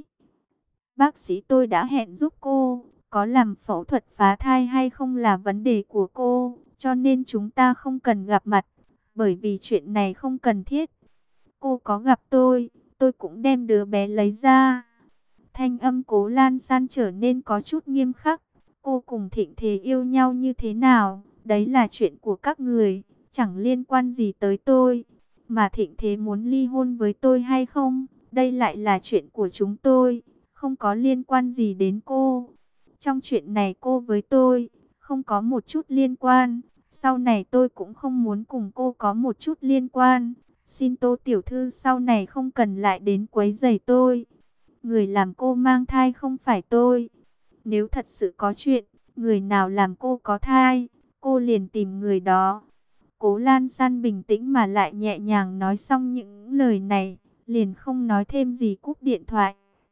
[SPEAKER 1] Bác sĩ tôi đã hẹn giúp cô, có làm phẫu thuật phá thai hay không là vấn đề của cô, cho nên chúng ta không cần gặp mặt, bởi vì chuyện này không cần thiết. Cô có gặp tôi, tôi cũng đem đứa bé lấy ra. Thanh âm Cố Lan San trở nên có chút nghiêm khắc. Cô cùng Thịnh Thế yêu nhau như thế nào, đấy là chuyện của các người, chẳng liên quan gì tới tôi. Mà Thịnh Thế muốn ly hôn với tôi hay không, đây lại là chuyện của chúng tôi, không có liên quan gì đến cô. Trong chuyện này cô với tôi không có một chút liên quan, sau này tôi cũng không muốn cùng cô có một chút liên quan. Xin Tô tiểu thư sau này không cần lại đến quấy rầy tôi. Người làm cô mang thai không phải tôi. Nếu thật sự có chuyện, người nào làm cô có thai, cô liền tìm người đó. Cố Lan San bình tĩnh mà lại nhẹ nhàng nói xong những lời này, liền không nói thêm gì cúp điện thoại.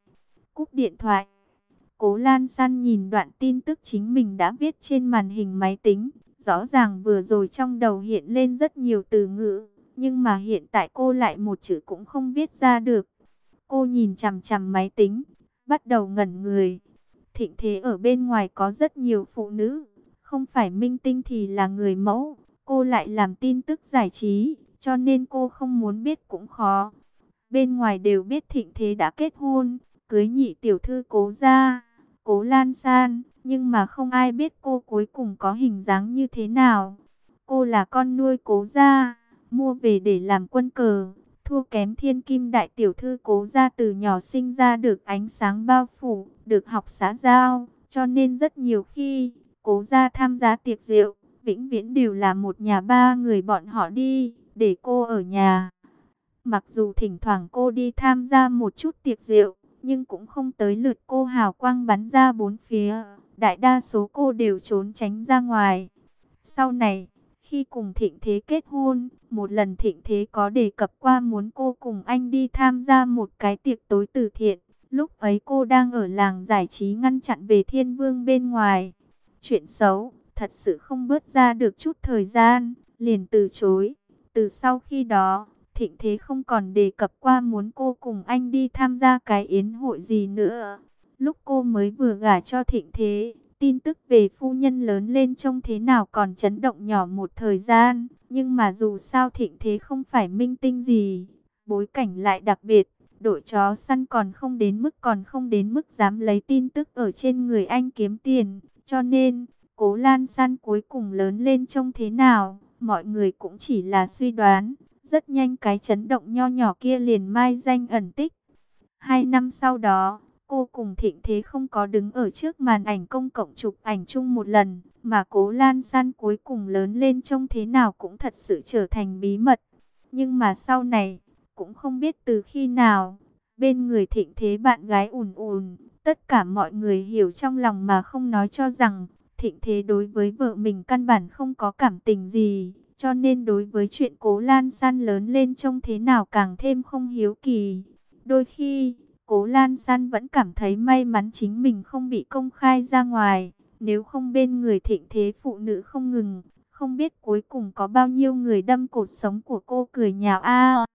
[SPEAKER 1] Cúp điện thoại. Cố Lan San nhìn đoạn tin tức chính mình đã viết trên màn hình máy tính. Rõ ràng vừa rồi trong đầu hiện lên rất nhiều từ ngữ, nhưng mà hiện tại cô lại một chữ cũng không viết ra được. Cô nhìn chằm chằm máy tính, bắt đầu ngẩn người. Thịnh thế ở bên ngoài có rất nhiều phụ nữ, không phải minh tinh thì là người mẫu. Cô lại làm tin tức giải trí, cho nên cô không muốn biết cũng khó. Bên ngoài đều biết Thịnh thế đã kết hôn, cưới nhị tiểu thư Cố gia, Cố Lan San, nhưng mà không ai biết cô cuối cùng có hình dáng như thế nào. Cô là con nuôi Cố gia, mua về để làm quân cờ, thua kém thiên kim đại tiểu thư Cố gia, từ nhỏ sinh ra được ánh sáng bao phủ, được học xã giao, cho nên rất nhiều khi Cố gia tham gia tiệc rượu, vĩnh viễn đều là một nhà ba người bọn họ đi, để cô ở nhà. Mặc dù thỉnh thoảng cô đi tham gia một chút tiệc rượu, nhưng cũng không tới lượt cô hào quang bắn ra bốn phía. Đại đa số cô đều trốn tránh ra ngoài. Sau này, khi cùng Thịnh Thế kết hôn, một lần Thịnh Thế có đề cập qua muốn cô cùng anh đi tham gia một cái tiệc tối từ thiện. Lúc ấy cô đang ở làng giải trí ngăn chặn về Thiên Vương bên ngoài. Chuyện xấu, thật sự không bớt ra được chút thời gian, liền từ chối. Từ sau khi đó, Thịnh Thế không còn đề cập qua muốn cô cùng anh đi tham gia cái yến hội gì nữa. Lúc cô mới vừa gả cho Thịnh Thế, tin tức về phu nhân lớn lên trông thế nào còn chấn động nhỏ một thời gian. Nhưng mà dù sao Thịnh Thế không phải minh tinh gì, bối cảnh lại đặc biệt. Đội chó săn còn không đến mức còn không đến mức dám lấy tin tức ở trên người anh kiếm tiền. Cho nên, Cố Lan San cuối cùng lớn lên trông thế nào, mọi người cũng chỉ là suy đoán. Rất nhanh cái chấn động nho nhỏ kia liền mai danh ẩn tích. Hai năm sau đó, cô cùng Thịnh Thế không có đứng ở trước màn ảnh công cộng chụp ảnh chung một lần, mà Cố Lan San cuối cùng lớn lên trông thế nào cũng thật sự trở thành bí mật. Nhưng mà sau này, cũng không biết từ khi nào, bên người Thịnh Thế bạn gái ùn ùn, tất cả mọi người hiểu trong lòng mà không nói, cho rằng Thịnh Thế đối với vợ mình căn bản không có cảm tình gì. Cho nên đối với chuyện Cố Lan San lớn lên trông thế nào càng thêm không hiếu kỳ. Đôi khi, Cố Lan San vẫn cảm thấy may mắn chính mình không bị công khai ra ngoài. Nếu không bên người Thịnh Thế phụ nữ không ngừng, không biết cuối cùng có bao nhiêu người đâm cột sống của cô cười nhạo a.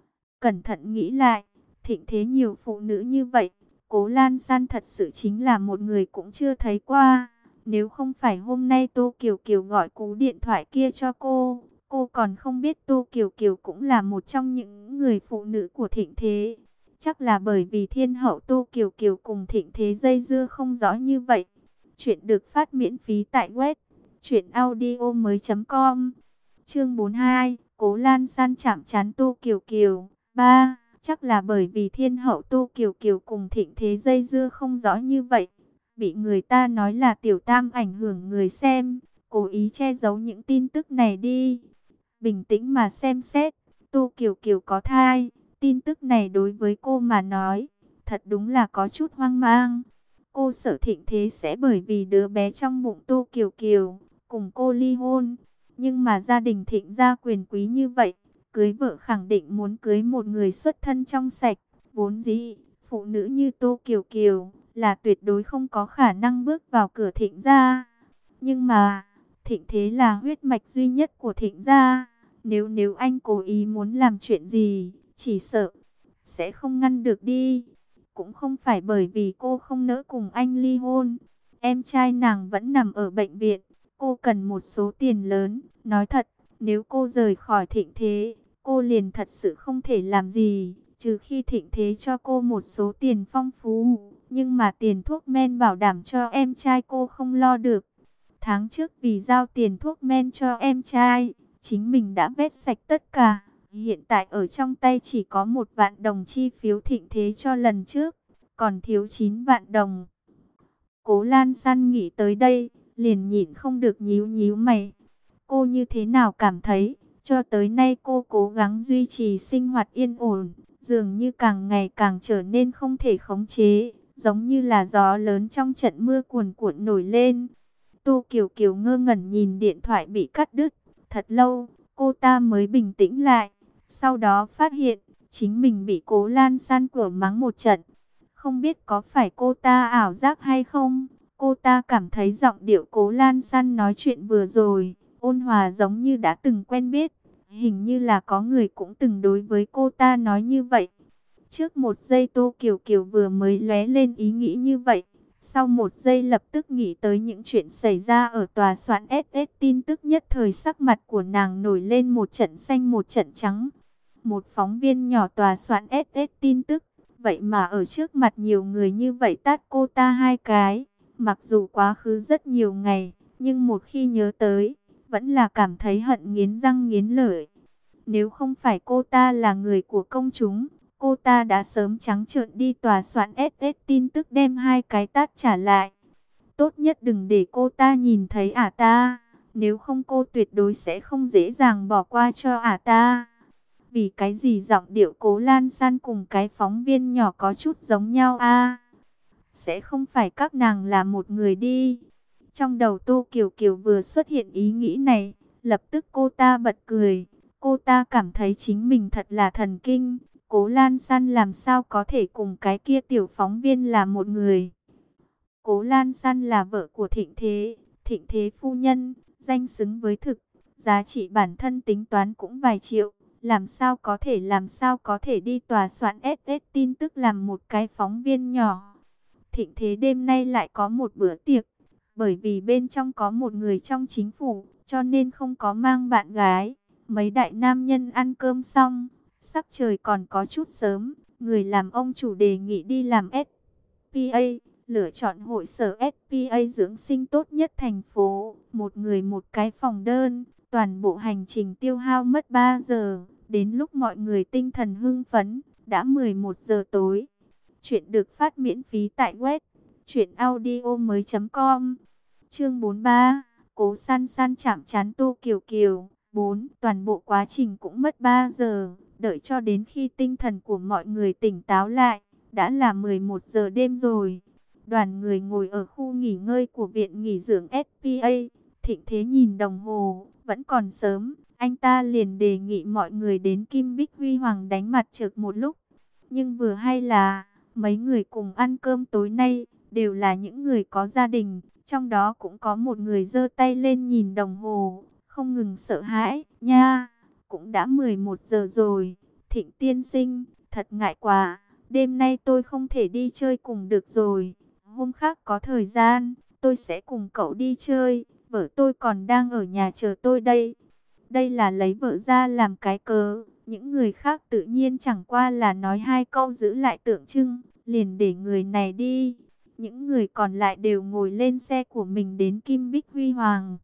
[SPEAKER 1] Cẩn thận nghĩ lại, Thịnh Thế nhiều phụ nữ như vậy, Cố Lan San thật sự chính là một người cũng chưa thấy qua. Nếu không phải hôm nay Tô Kiều Kiều gọi cú điện thoại kia cho cô, cô còn không biết Tô Kiều Kiều cũng là một trong những người phụ nữ của Thịnh Thế. Chắc là bởi vì thiên hậu Tô Kiều Kiều cùng Thịnh Thế dây dưa không rõ như vậy. Chuyện được phát miễn phí tại web truyện audio mới chấm com. Chương bốn mươi hai, Cố Lan San chạm trán Tô Kiều Kiều. ba. Chắc là bởi vì thiên hậu Tô Kiều Kiều cùng Thịnh Thế dây dưa không rõ như vậy, bị người ta nói là tiểu tam ảnh hưởng người xem, cố ý che giấu những tin tức này đi. Bình tĩnh mà xem xét, Tô Kiều Kiều có thai, tin tức này đối với cô mà nói, thật đúng là có chút hoang mang. Cô sợ Thịnh Thế sẽ bởi vì đứa bé trong bụng Tô Kiều Kiều, cùng cô ly hôn. Nhưng mà gia đình Thịnh gia quyền quý như vậy, cưới vợ khẳng định muốn cưới một người xuất thân trong sạch, vốn dĩ, phụ nữ như Tô Kiều Kiều là tuyệt đối không có khả năng bước vào cửa Thịnh gia. Nhưng mà, Thịnh Thế là huyết mạch duy nhất của Thịnh gia. Nếu nếu anh cố ý muốn làm chuyện gì, chỉ sợ sẽ không ngăn được đi. Cũng không phải bởi vì cô không nỡ cùng anh ly hôn. Em trai nàng vẫn nằm ở bệnh viện. Cô cần một số tiền lớn. Nói thật, nếu cô rời khỏi Thịnh Thế, cô liền thật sự không thể làm gì, trừ khi Thịnh Thế cho cô một số tiền phong phú. Nhưng mà tiền thuốc men bảo đảm cho em trai cô không lo được. Tháng trước vì giao tiền thuốc men cho em trai, chính mình đã vét sạch tất cả. Hiện tại ở trong tay chỉ có một vạn đồng chi phiếu thịnh thế cho lần trước, còn thiếu chín vạn đồng. Cố Lan San nghĩ tới đây, liền nhịn không được nhíu nhíu mày. Cô như thế nào cảm thấy, cho tới nay cô cố gắng duy trì sinh hoạt yên ổn, dường như càng ngày càng trở nên không thể khống chế, giống như là gió lớn trong trận mưa cuồn cuộn nổi lên. Tô Kiều Kiều ngơ ngẩn nhìn điện thoại bị cắt đứt, thật lâu, cô ta mới bình tĩnh lại. Sau đó phát hiện, chính mình bị Cố Lan San của mắng một trận. Không biết có phải cô ta ảo giác hay không? Cô ta cảm thấy giọng điệu Cố Lan San nói chuyện vừa rồi, ôn hòa giống như đã từng quen biết. Hình như là có người cũng từng đối với cô ta nói như vậy. Trước một giây Tô Kiều Kiều vừa mới lóe lên ý nghĩ như vậy. Sau một giây lập tức nghĩ tới những chuyện xảy ra ở tòa soạn ét ét, tin tức nhất thời sắc mặt của nàng nổi lên một trận xanh một trận trắng. Một phóng viên nhỏ tòa soạn ét ét tin tức, vậy mà ở trước mặt nhiều người như vậy tát cô ta hai cái. Mặc dù quá khứ rất nhiều ngày, nhưng một khi nhớ tới, vẫn là cảm thấy hận nghiến răng nghiến lợi. Nếu không phải cô ta là người của công chúng, cô ta đã sớm trắng trợn đi tòa soạn ét ét tin tức đem hai cái tát trả lại. Tốt nhất đừng để cô ta nhìn thấy ả ta, nếu không cô tuyệt đối sẽ không dễ dàng bỏ qua cho ả ta. Vì cái gì giọng điệu Cố Lan San cùng cái phóng viên nhỏ có chút giống nhau a? Sẽ không phải các nàng là một người đi. Trong đầu Tô Kiều Kiều vừa xuất hiện ý nghĩ này, lập tức cô ta bật cười. Cô ta cảm thấy chính mình thật là thần kinh. Cố Lan San làm sao có thể cùng cái kia tiểu phóng viên là một người. Cố Lan San là vợ của Thịnh Thế, Thịnh Thế phu nhân, danh xứng với thực. Giá trị bản thân tính toán cũng vài triệu. Làm sao có thể làm sao có thể đi tòa soạn ét ét tin tức làm một cái phóng viên nhỏ. Thịnh Thế đêm nay lại có một bữa tiệc. Bởi vì bên trong có một người trong chính phủ, cho nên không có mang bạn gái. Mấy đại nam nhân ăn cơm xong, sắc trời còn có chút sớm. Người làm ông chủ đề nghị đi làm ét pê a, lựa chọn hội sở ét pê a dưỡng sinh tốt nhất thành phố. Một người một cái phòng đơn, toàn bộ hành trình tiêu hao mất ba giờ. Đến lúc mọi người tinh thần hưng phấn, đã mười một giờ tối. Chuyện được phát miễn phí tại web truyệnaudiomoi chấm com. Chương bốn mươi ba, Cố San San chạm trán Tô Kiều Kiều. bốn. Toàn bộ quá trình cũng mất ba giờ, đợi cho đến khi tinh thần của mọi người tỉnh táo lại, đã là mười một giờ đêm rồi. Đoàn người ngồi ở khu nghỉ ngơi của viện nghỉ dưỡng ét pê a, Thịnh Thế nhìn đồng hồ, vẫn còn sớm, anh ta liền đề nghị mọi người đến Kim Bích Huy Hoàng đánh mặt trược một lúc. Nhưng vừa hay là, mấy người cùng ăn cơm tối nay, đều là những người có gia đình, trong đó cũng có một người giơ tay lên nhìn đồng hồ, không ngừng sợ hãi, nha, cũng đã mười một giờ rồi, Thịnh tiên sinh, thật ngại quá, đêm nay tôi không thể đi chơi cùng được rồi, hôm khác có thời gian, tôi sẽ cùng cậu đi chơi, vợ tôi còn đang ở nhà chờ tôi đây. Đây là lấy vợ ra làm cái cớ, những người khác tự nhiên chẳng qua là nói hai câu giữ lại tượng trưng, liền để người này đi. Những người còn lại đều ngồi lên xe của mình đến Kim Bích Huy Hoàng.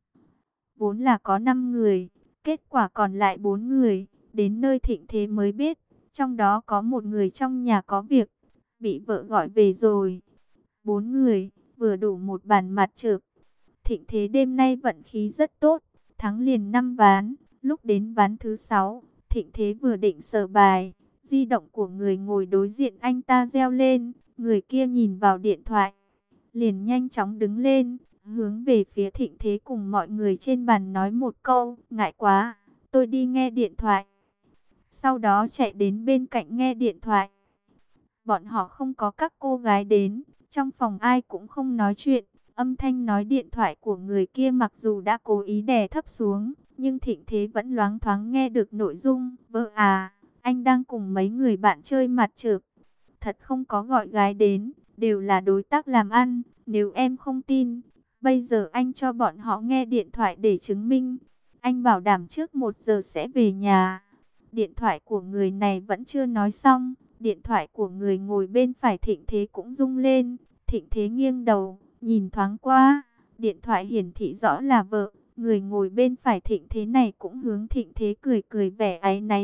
[SPEAKER 1] Vốn là có năm người, kết quả còn lại bốn người, đến nơi Thịnh Thế mới biết, trong đó có một người trong nhà có việc, bị vợ gọi về rồi. Bốn người, vừa đủ một bàn mặt trược. Thịnh Thế đêm nay vận khí rất tốt, thắng liền năm ván, lúc đến ván thứ sáu, Thịnh Thế vừa định sờ bài, di động của người ngồi đối diện anh ta reo lên, người kia nhìn vào điện thoại, liền nhanh chóng đứng lên, hướng về phía Thịnh Thế cùng mọi người trên bàn nói một câu, ngại quá, tôi đi nghe điện thoại. Sau đó chạy đến bên cạnh nghe điện thoại. Bọn họ không có các cô gái đến, trong phòng ai cũng không nói chuyện. Âm thanh nói điện thoại của người kia mặc dù đã cố ý đè thấp xuống, nhưng Thịnh Thế vẫn loáng thoáng nghe được nội dung. Vợ à, anh đang cùng mấy người bạn chơi mặt trược. Thật không có gọi gái đến, đều là đối tác làm ăn. Nếu em không tin, bây giờ anh cho bọn họ nghe điện thoại để chứng minh. Anh bảo đảm trước một giờ sẽ về nhà. Điện thoại của người này vẫn chưa nói xong. Điện thoại của người ngồi bên phải Thịnh Thế cũng rung lên. Thịnh Thế nghiêng đầu, nhìn thoáng qua. Điện thoại hiển thị rõ là vợ. Người ngồi bên phải Thịnh Thế này cũng hướng Thịnh Thế cười cười vẻ áy náy.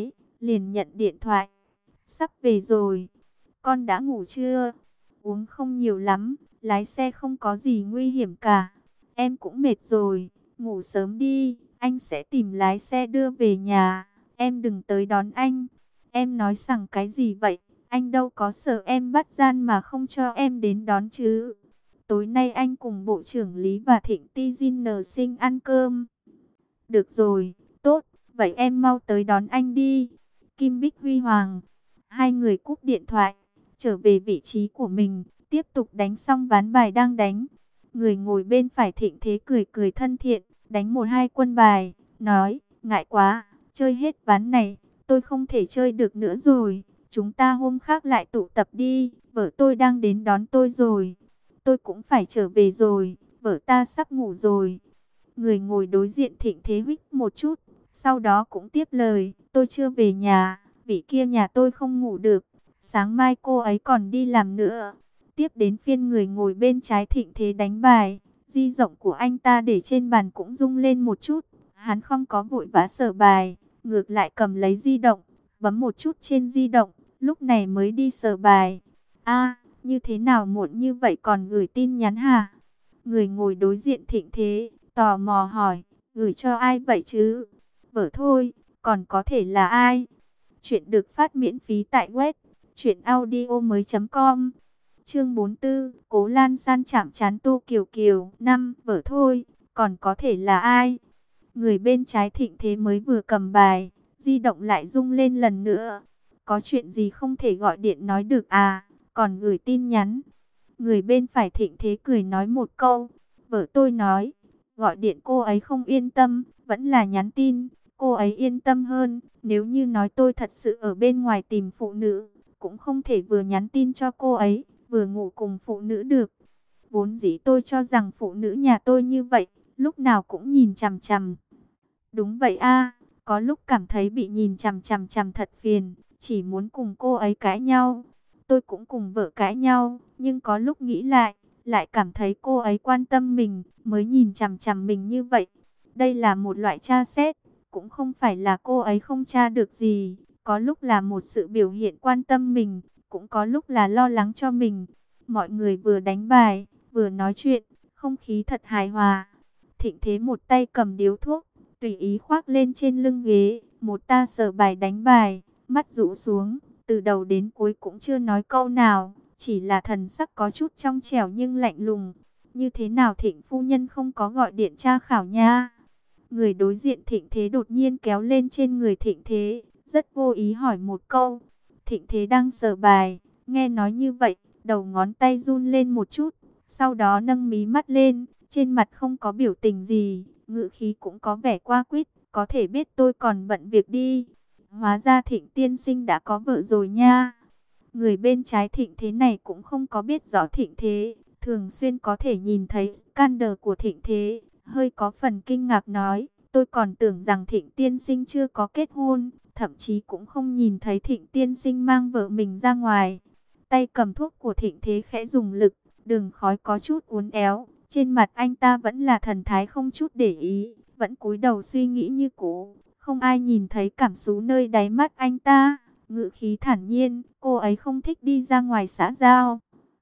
[SPEAKER 1] liền nhận điện thoại. Sắp về rồi. Con đã ngủ chưa? Uống không nhiều lắm, lái xe không có gì nguy hiểm cả. Em cũng mệt rồi, ngủ sớm đi, anh sẽ tìm lái xe đưa về nhà. Em đừng tới đón anh. Em nói rằng cái gì vậy? Anh đâu có sợ em bắt gian mà không cho em đến đón chứ. Tối nay anh cùng Bộ trưởng Lý và Thịnh Ti Jin Sinh ăn cơm. Được rồi, tốt, vậy em mau tới đón anh đi. Kim Bích Huy Hoàng. Hai người cúp điện thoại, trở về vị trí của mình, tiếp tục đánh xong ván bài đang đánh. Người ngồi bên phải Thịnh Thế cười cười thân thiện, đánh một hai quân bài, nói, ngại quá, chơi hết ván này, tôi không thể chơi được nữa rồi. Chúng ta hôm khác lại tụ tập đi, vợ tôi đang đến đón tôi rồi. Tôi cũng phải trở về rồi, vợ ta sắp ngủ rồi. Người ngồi đối diện Thịnh Thế huých một chút, sau đó cũng tiếp lời, tôi chưa về nhà, vị kia nhà tôi không ngủ được, sáng mai cô ấy còn đi làm nữa. Tiếp đến phiên người ngồi bên trái Thịnh Thế đánh bài, di động của anh ta để trên bàn cũng rung lên một chút. Hắn không có vội vã sờ bài, ngược lại cầm lấy di động, bấm một chút trên di động, lúc này mới đi sờ bài. A, như thế nào muộn như vậy còn gửi tin nhắn hả? Người ngồi đối diện Thịnh Thế tò mò hỏi, gửi cho ai vậy chứ? Vợ thôi, còn có thể là ai? Chuyện được phát miễn phí tại web truyện audio mới chấm com. Chương bốn mươi tư, Cố Lan San chạm trán Tô Kiều Kiều. Năm, vợ thôi, còn có thể là ai? Người bên trái Thịnh Thế mới vừa cầm bài, di động lại rung lên lần nữa. Có chuyện gì không thể gọi điện nói được à, còn gửi tin nhắn. Người bên phải Thịnh Thế cười nói một câu, vợ tôi nói, gọi điện cô ấy không yên tâm, vẫn là nhắn tin, cô ấy yên tâm hơn. Nếu như nói tôi thật sự ở bên ngoài tìm phụ nữ, cũng không thể vừa nhắn tin cho cô ấy, vừa ngủ cùng phụ nữ được. Vốn dĩ tôi cho rằng phụ nữ nhà tôi như vậy, lúc nào cũng nhìn chằm chằm. Đúng vậy a, có lúc cảm thấy bị nhìn chằm chằm chằm thật phiền, chỉ muốn cùng cô ấy cãi nhau. Tôi cũng cùng vợ cãi nhau, nhưng có lúc nghĩ lại, lại cảm thấy cô ấy quan tâm mình, mới nhìn chằm chằm mình như vậy. Đây là một loại tra xét, cũng không phải là cô ấy không tra được gì, có lúc là một sự biểu hiện quan tâm mình, cũng có lúc là lo lắng cho mình. Mọi người vừa đánh bài, vừa nói chuyện, không khí thật hài hòa. Thịnh Thế một tay cầm điếu thuốc, tùy ý khoác lên trên lưng ghế, một ta sờ bài đánh bài, mắt rũ xuống, từ đầu đến cuối cũng chưa nói câu nào, chỉ là thần sắc có chút trong trẻo nhưng lạnh lùng. Như thế nào Thịnh phu nhân không có gọi điện tra khảo nha? Người đối diện Thịnh Thế đột nhiên kéo lên trên người Thịnh Thế, rất vô ý hỏi một câu. Thịnh Thế đang sờ bài, nghe nói như vậy, đầu ngón tay run lên một chút, sau đó nâng mí mắt lên, trên mặt không có biểu tình gì, ngữ khí cũng có vẻ qua quýt, có thể biết tôi còn bận việc đi. Hóa ra Thịnh tiên sinh đã có vợ rồi nha. Người bên trái Thịnh Thế này cũng không có biết rõ Thịnh Thế, thường xuyên có thể nhìn thấy scandal của Thịnh Thế, hơi có phần kinh ngạc nói, tôi còn tưởng rằng Thịnh tiên sinh chưa có kết hôn, thậm chí cũng không nhìn thấy Thịnh tiên sinh mang vợ mình ra ngoài. Tay cầm thuốc của Thịnh Thế khẽ dùng lực, đường khói có chút uốn éo, trên mặt anh ta vẫn là thần thái không chút để ý, vẫn cúi đầu suy nghĩ như cũ, không ai nhìn thấy cảm xúc nơi đáy mắt anh ta. Ngữ khí thản nhiên, cô ấy không thích đi ra ngoài xã giao,